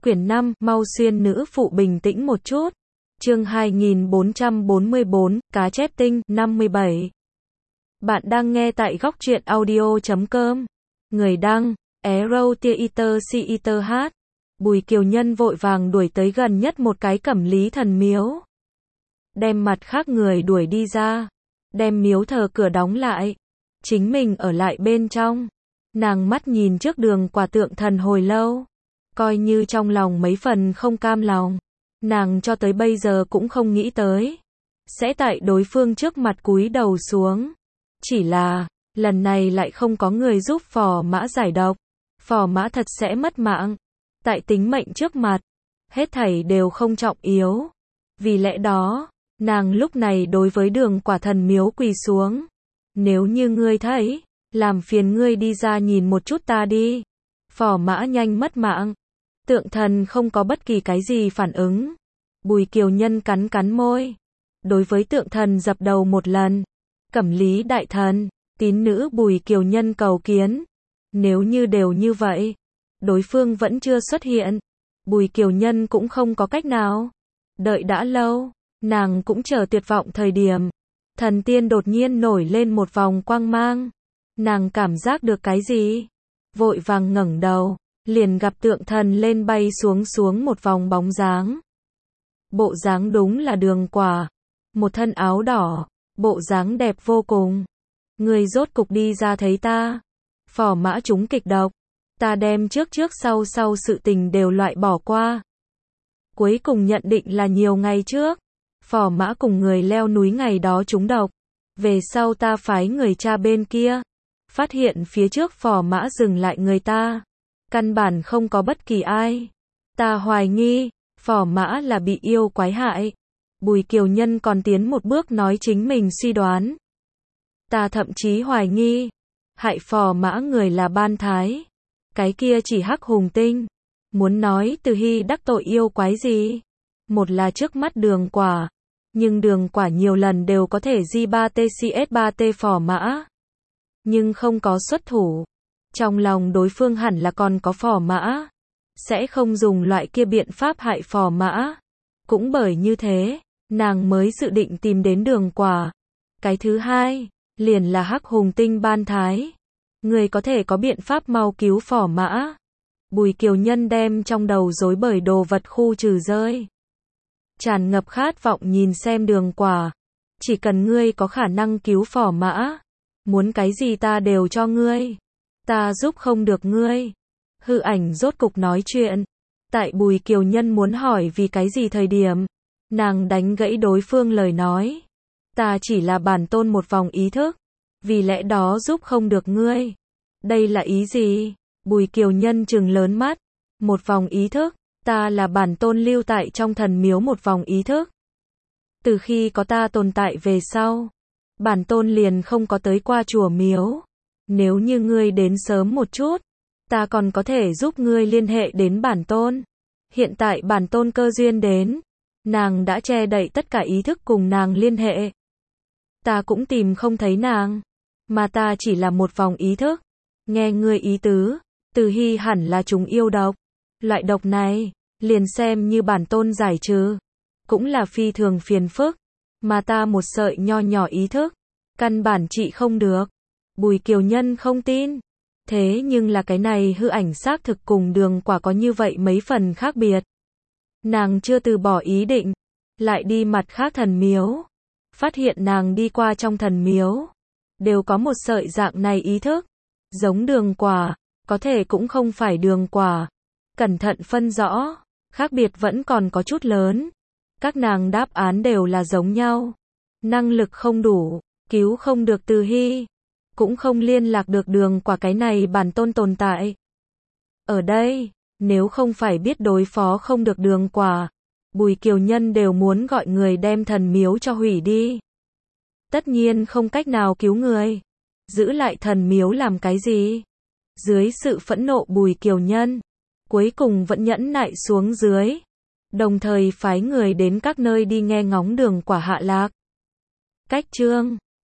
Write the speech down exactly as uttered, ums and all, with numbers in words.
Quyển năm, mau xuyên nữ phụ bình tĩnh một chút. Chương hai nghìn bốn trăm bốn mươi bốn, cá chép tinh, năm mươi bảy. Bạn đang nghe tại góc truyện audio chấm com. Người đăng, Arrow Theater Theater H. Bùi Kiều Nhân vội vàng đuổi tới gần nhất một cái Cẩm Lý thần miếu. Đem mặt khác người đuổi đi ra. Đem miếu thờ cửa đóng lại. Chính mình ở lại bên trong. Nàng mắt nhìn trước đường quả tượng thần hồi lâu. Coi như trong lòng mấy phần không cam lòng. Nàng cho tới bây giờ cũng không nghĩ tới. Sẽ tại đối phương trước mặt cúi đầu xuống. Chỉ là, lần này lại không có người giúp Phò Mã giải độc. Phò Mã thật sẽ mất mạng. Tại tính mệnh trước mặt, hết thảy đều không trọng yếu. Vì lẽ đó, nàng lúc này đối với đường quả thần miếu quỳ xuống. Nếu như ngươi thấy, làm phiền ngươi đi ra nhìn một chút ta đi. Phò Mã nhanh mất mạng. Tượng thần không có bất kỳ cái gì phản ứng. Bùi Kiều Nhân cắn cắn môi. Đối với tượng thần dập đầu một lần. Cẩm Lý đại thần, tín nữ Bùi Kiều Nhân cầu kiến. Nếu như đều như vậy, đối phương vẫn chưa xuất hiện. Bùi Kiều Nhân cũng không có cách nào. Đợi đã lâu, nàng cũng chờ tuyệt vọng thời điểm. Thần tiên đột nhiên nổi lên một vòng quang mang. Nàng cảm giác được cái gì? Vội vàng ngẩng đầu, liền gặp tượng thần lên bay xuống xuống một vòng bóng dáng. Bộ dáng đúng là Đường Quả. Một thân áo đỏ, bộ dáng đẹp vô cùng. Người rốt cục đi ra thấy ta. Phò Mã trúng kịch độc. Ta đem trước trước sau sau sự tình đều loại bỏ qua. Cuối cùng nhận định là nhiều ngày trước. Phò Mã cùng người leo núi ngày đó trúng độc. Về sau ta phái người cha bên kia. Phát hiện phía trước Phò Mã dừng lại người ta. Căn bản không có bất kỳ ai. Ta hoài nghi, Phò Mã là bị yêu quái hại. Bùi Kiều Nhân còn tiến một bước nói chính mình suy đoán. Ta thậm chí hoài nghi, hại Phò Mã người là Ban Thái. Cái kia chỉ Hắc Hùng Tinh. Muốn nói Từ Hy đắc tội yêu quái gì? Một là trước mắt Đường Quả. Nhưng Đường Quả nhiều lần đều có thể G ba T C S ba T Phò Mã. Nhưng không có xuất thủ. Trong lòng đối phương hẳn là còn có Phò Mã. Sẽ không dùng loại kia biện pháp hại Phò Mã. Cũng bởi như thế, nàng mới dự định tìm đến Đường Quả. Cái thứ hai, liền là Hắc Hùng Tinh Ban Thái. Người có thể có biện pháp mau cứu Phò Mã. Bùi Kiều Nhân đem trong đầu rối bời đồ vật khu trừ rơi. Tràn ngập khát vọng nhìn xem Đường Quả. Chỉ cần ngươi có khả năng cứu Phò Mã. Muốn cái gì ta đều cho ngươi. Ta giúp không được ngươi. Hư ảnh rốt cục nói chuyện. Tại Bùi Kiều Nhân muốn hỏi vì cái gì thời điểm. Nàng đánh gãy đối phương lời nói. Ta chỉ là bản tôn một vòng ý thức. Vì lẽ đó giúp không được ngươi. Đây là ý gì? Bùi Kiều Nhân trừng lớn mắt. Một vòng ý thức. Ta là bản tôn lưu tại trong thần miếu một vòng ý thức. Từ khi có ta tồn tại về sau. Bản tôn liền không có tới qua chùa miếu. Nếu như ngươi đến sớm một chút. Ta còn có thể giúp ngươi liên hệ đến bản tôn. Hiện tại bản tôn cơ duyên đến. Nàng đã che đậy tất cả ý thức cùng nàng liên hệ. Ta cũng tìm không thấy nàng. Mà ta chỉ là một vòng ý thức. Nghe ngươi ý tứ. Từ Hy hẳn là chúng yêu độc. Loại độc này, liền xem như bản tôn giải trừ. Cũng là phi thường phiền phức. Mà ta một sợi nho nhỏ ý thức. Căn bản trị không được. Bùi Kiều Nhân không tin. Thế nhưng là cái này hư ảnh xác thực cùng Đường Quả có như vậy mấy phần khác biệt. Nàng chưa từ bỏ ý định. Lại đi mặt khác thần miếu. Phát hiện nàng đi qua trong thần miếu. Đều có một sợi dạng này ý thức. Giống Đường Quả. Có thể cũng không phải Đường Quả. Cẩn thận phân rõ. Khác biệt vẫn còn có chút lớn. Các nàng đáp án đều là giống nhau. Năng lực không đủ. Cứu không được Từ Hy. Cũng không liên lạc được Đường Quả cái này bản tôn tồn tại. Ở đây, nếu không phải biết đối phó không được Đường Quả, Bùi Kiều Nhân đều muốn gọi người đem thần miếu cho hủy đi. Tất nhiên không cách nào cứu người. Giữ lại thần miếu làm cái gì? Dưới sự phẫn nộ Bùi Kiều Nhân, cuối cùng vẫn nhẫn nại xuống dưới. Đồng thời phái người đến các nơi đi nghe ngóng Đường Quả hạ lạc. Cách chương